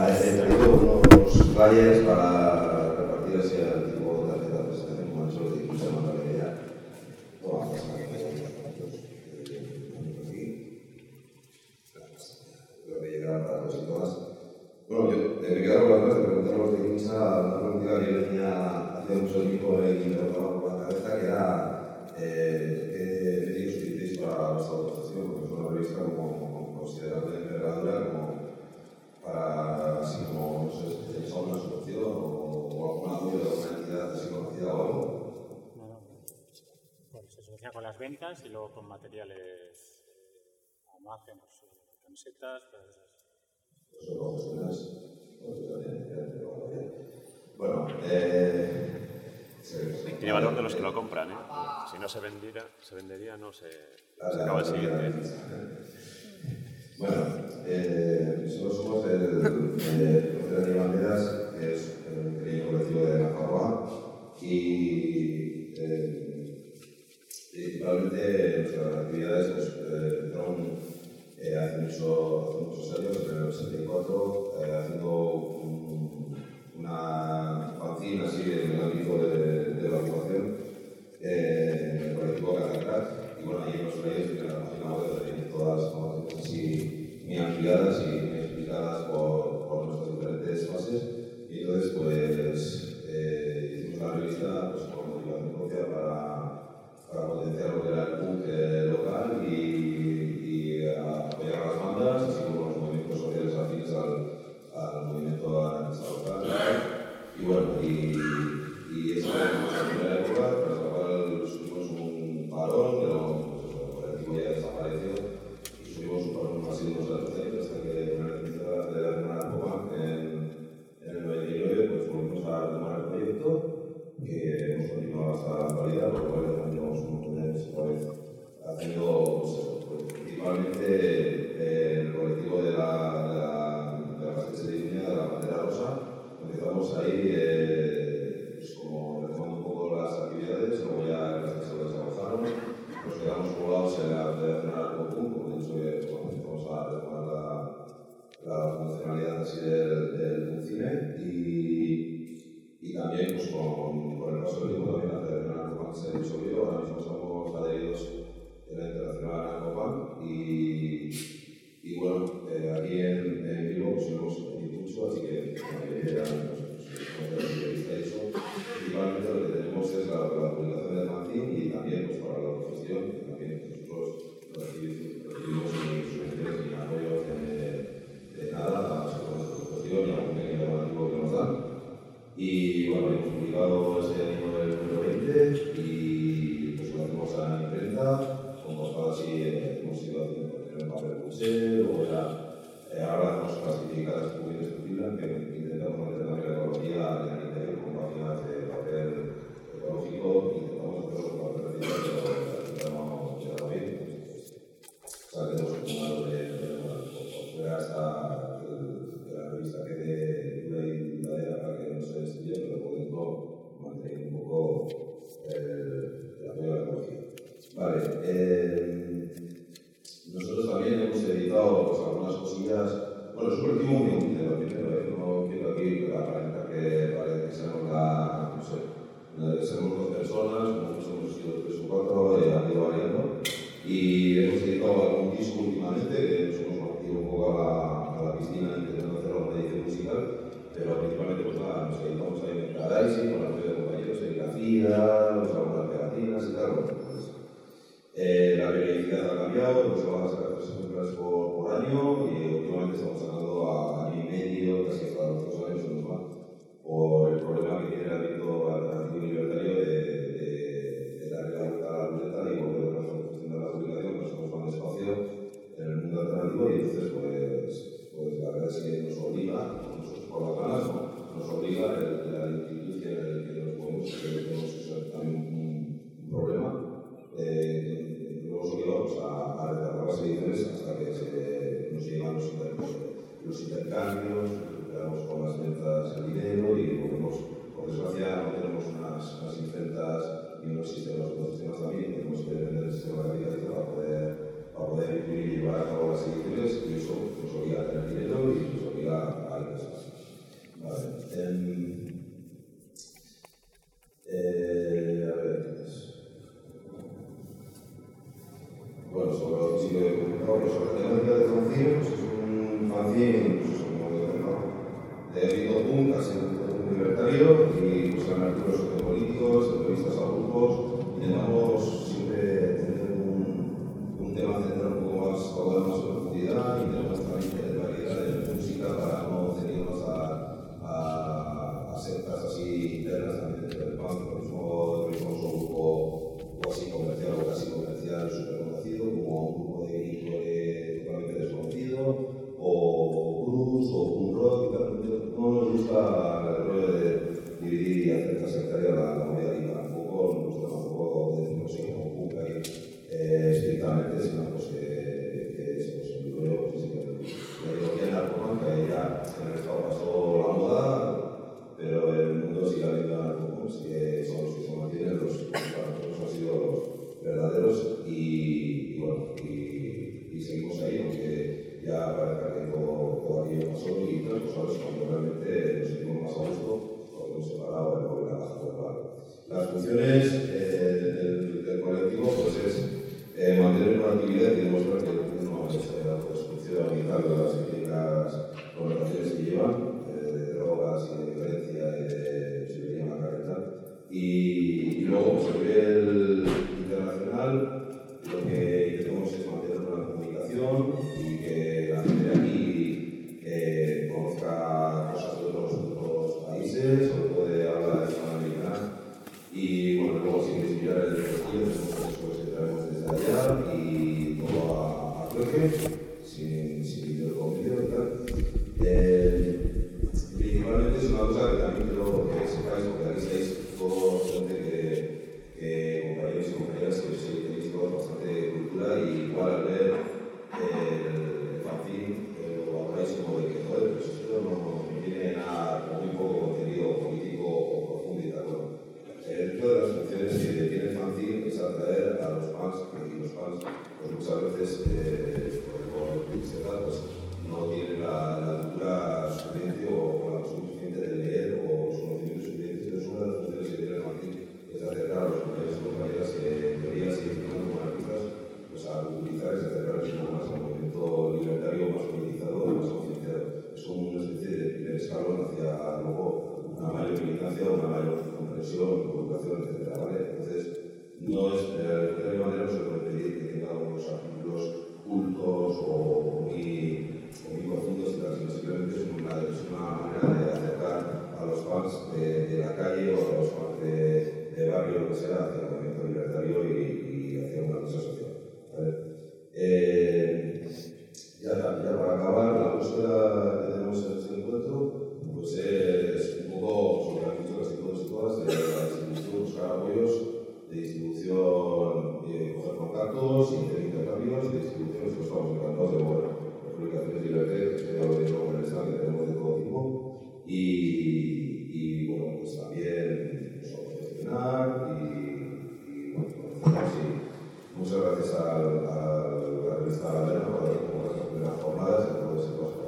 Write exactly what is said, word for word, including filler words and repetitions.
he traído unos flyers para repartir así al tipo de tarjeta de presentación, como han hecho los de se manda la idea. Todas las tarjetas de los datos que aquí. Creo que llegará para todos y todas. Bueno, yo me quedo con las ganas de preguntar a los de Insa una pregunta que yo tenía hace mucho tiempo y me preguntaba por la cabeza, que era eh, qué medios utilizáis para vuestra autogestión, porque es una revista como considerable de envergadura, como para, así como, no sé, especializar una asociación o, o alguna duda de alguna entidad así conocida o algo. No, no. Bueno, se asocia con las ventas y luego con materiales a margen, pues, camisetas, pues, Los profesionales, bueno, eh... tiene valor de los que lo compran, ¿eh? Si no se vendiera, se vendería, no se, se acaba el siguiente. Bueno, eh, nosotros somos el Crucero de Banderas, que es el pequeño colectivo de Nafarroa, y eh, principalmente nuestras actividades pues, eh, empezaron eh, hace, mucho, hace muchos años, en el ochenta y cuatro, eh, haciendo un, una fanzine así en el ámbito de, de la ocupación, eh, en el colectivo Catacrac, y bueno, ahí en los horarios tienen la página web de todas las así muy ampliadas y muy explicadas por, por nuestras diferentes fases, y entonces pues eh, hicimos la revista pues, con motivación propia para, para potenciar lo que era el punk eh, local y, y apoyar a las bandas, así como los movimientos sociales afines al, al movimiento anarquista local. Y bueno, y, y esa fue nuestra primera época, tras la cual tuvimos un parón, pero pues, el colectivo ya desapareció y tuvimos un parón más de unos años hasta que en la actividad de la Hermana Copa en, en el noventa y nueve pues volvimos a retomar el proyecto, que hemos continuado hasta la actualidad, por lo cual también llevamos un montón de años otra vez haciendo pues, pues, principalmente eh, el colectivo de la, de la, de la Castilla de Iruña, de la Bandera Rosa. Empezamos ahí eh, pues como retomando un poco las actividades, luego ya las que se desarrollaron, nos quedamos colados en la Federación Anarcopunk, como he dicho que bueno, empezamos a retomar la, la funcionalidad así del, del Puncine y, y también pues, con, con el paso del tiempo también la Federación Anarcopunk se disolvió, ahora mismo estamos adheridos en la Internacional Anarcopunk y, y bueno, eh, aquí en, en Bilbao pues hemos mucho, así que la idea es eso. Principalmente lo que tenemos es la, la publicación del fanzine y también pues, para la autogestión, también nosotros recibimos ni subvenciones ni apoyo de, de nada, a la autogestión y algún pequeño donativo que nos dan. Y bueno, hemos publicado este año el número veinte y pues lo hacemos a la imprenta, con portadas así, eh, hemos ido haciendo en el papel buche, luego ya Eh, ahora hacemos clasificadas muy destructibles que intentamos mantener también la ecología en el interior con páginas de papel ecológico, intentamos hacerlo con papel reciclado, pero no hemos llegado bien. O sea, tenemos un modelo de, de, de fuera hasta que la revista quede dura y duradera para que no se destruya, pero por dentro mantener un poco el, el apoyo a la ecología. Vale. Eh, Nosotros también hemos editado pues, algunas cosillas. Bueno, es un colectivo muy humilde, lo primero. ¿eh? No quiero aquí aparentar que parece que seamos la. No sé. Somos dos personas, como mucho hemos sido tres o cuatro, eh, han ido variando. Y hemos editado algún disco últimamente, que nos hemos metido un poco a la, a la piscina intentando hacer alguna edición musical. Pero principalmente, pues nada, nos editamos ahí en Cadaisi, con la de compañeros en Cacida, pues, algunas pegatinas y tal. Bueno, pues, Eh, la periodicidad ha cambiado, nos van a sacar tres ejemplares por, por año y últimamente estamos sacando a año y medio, casi hasta los dos años o más, por el problema que tiene el ámbito alternativo y libertario de, de, de darle la vuelta a la ruleta y volver a la gestión de la publicación, pues somos más despacio en el mundo alternativo y entonces pues, pues la verdad es que nos obliga, nosotros por las ganas, ¿no? Nos obliga el, la institución en el que nos movemos, que tenemos también un, un problema. Eh, Hemos obligado pues, a, a retardar las ediciones hasta que se, nos llegan los, los intercambios, recuperamos con las ventas el dinero y volvemos, por desgracia, no tenemos unas, unas impretas ni unos sistemas, otros sistemas también, tenemos que depender del sistema capitalista para poder, para poder imprimir y llevar a cabo las ediciones y eso nos obliga a tener dinero y nos obliga a ingresar. Eh, eh, a ver, bueno, sobre lo que sí que he comentado, sobre la temática de fanzine, pues es un fanzine, pues eso, como he comentado, de ámbito punk, casi un libertario, y pues son artículos políticos, entrevistas a grupos, intentamos siempre tener un, un tema central un poco más, abordar más en profundidad, y tenemos también tener variedad de música para no ceñirnos a, a, a sectas así internas también dentro del punk. Por mismo tenemos un grupo o así comercial o casi comercial súper conocido, como un grupo de grito totalmente desconocido, o blues, o un rock y tal. No nos gusta el rollo de dividir y hacer sectaria la, la movida y tampoco nos gusta tampoco decirnos así como punk ahí eh, estrictamente, sino pues que, que es pues, un digo yo, pues sí, que la ideología en la narcopunk que ya en el estado pasó la moda, pero el mundo sigue habiendo narcopunk, sí que son los que se mantienen, los que para nosotros han sido los verdaderos y, y bueno, y, y seguimos ahí, aunque ya parezca que todo, todo aquello pasó y tal, pues ahora es cuando realmente nos sentimos más a gusto, porque hemos separado el pobre y la baja global. Las funciones eh, del, del colectivo pues es eh, mantener una actividad y demostrar que uno es eh, la autodestrucción y tal de las típicas connotaciones que llevan, eh, de drogas y de violencia y de chilería macarena. Y, y luego, pues, a nivel internacional, lo que intentamos es mantener una comunicación y que la gente de aquí eh, conozca cosas de otros, otros países, sobre todo de habla hispanoamericana. Y bueno, luego sin desviar el estilo, tenemos cosas que traemos desde allá y todo a, a trueque, sin, sin video comido y tal. Eh, principalmente es una cosa que también quiero que sepáis, porque aquí estáis todos gente que, que compañeros y compañeras que sí, tenéis todos bastante cultura y igual al ver el fanzine eh, lo habláis como de que joder, pues esto no, no tiene nada, como muy poco contenido político o profundo y tal. Bueno, dentro de las funciones que tiene el fanzine es atraer a los fans, y los fans pues muchas veces eh, por publicidad pues no tienen la, la cultura suficiente o, o la posibilidad suficiente de leer o los conocimientos suficientes. Entonces una de las funciones que tiene el fanzine es acercar a los compañeros y compañeras que en teoría siguen firmando como artistas pues a utilizar y acercarles un poco más al movimiento libertario más politizado y más concienciado. Es como una especie de primer escalón hacia luego una mayor militancia, una mayor comprensión, educación, etcétera, ¿vale? Entonces, no es, eh, de alguna manera no se puede pedir que tenga unos artículos cultos o muy, o muy profundos, sino simplemente es una, es una manera de acercar a los fans de, de la calle o a los fans de, de barrio, lo que sea, hacia el movimiento libertario y, y hacia una lucha social, ¿vale? Eh, ya, ya para acabar, la búsqueda que tenemos en este encuentro pues es un poco, sobre lo que han dicho casi todos y todas, de la distribución, buscar apoyos de distribución, eh, coger contactos y hacer intercambios de distribución. Nosotros estamos encantados de ver publicaciones libertarias, que ya lo he dicho en el stand, que tenemos de todo tipo. Y, y bueno, pues también pues, autogestionar y, y bueno, pues, sí. Muchas gracias a, a la revista La Verna por haber como estas primeras jornadas y a todos estos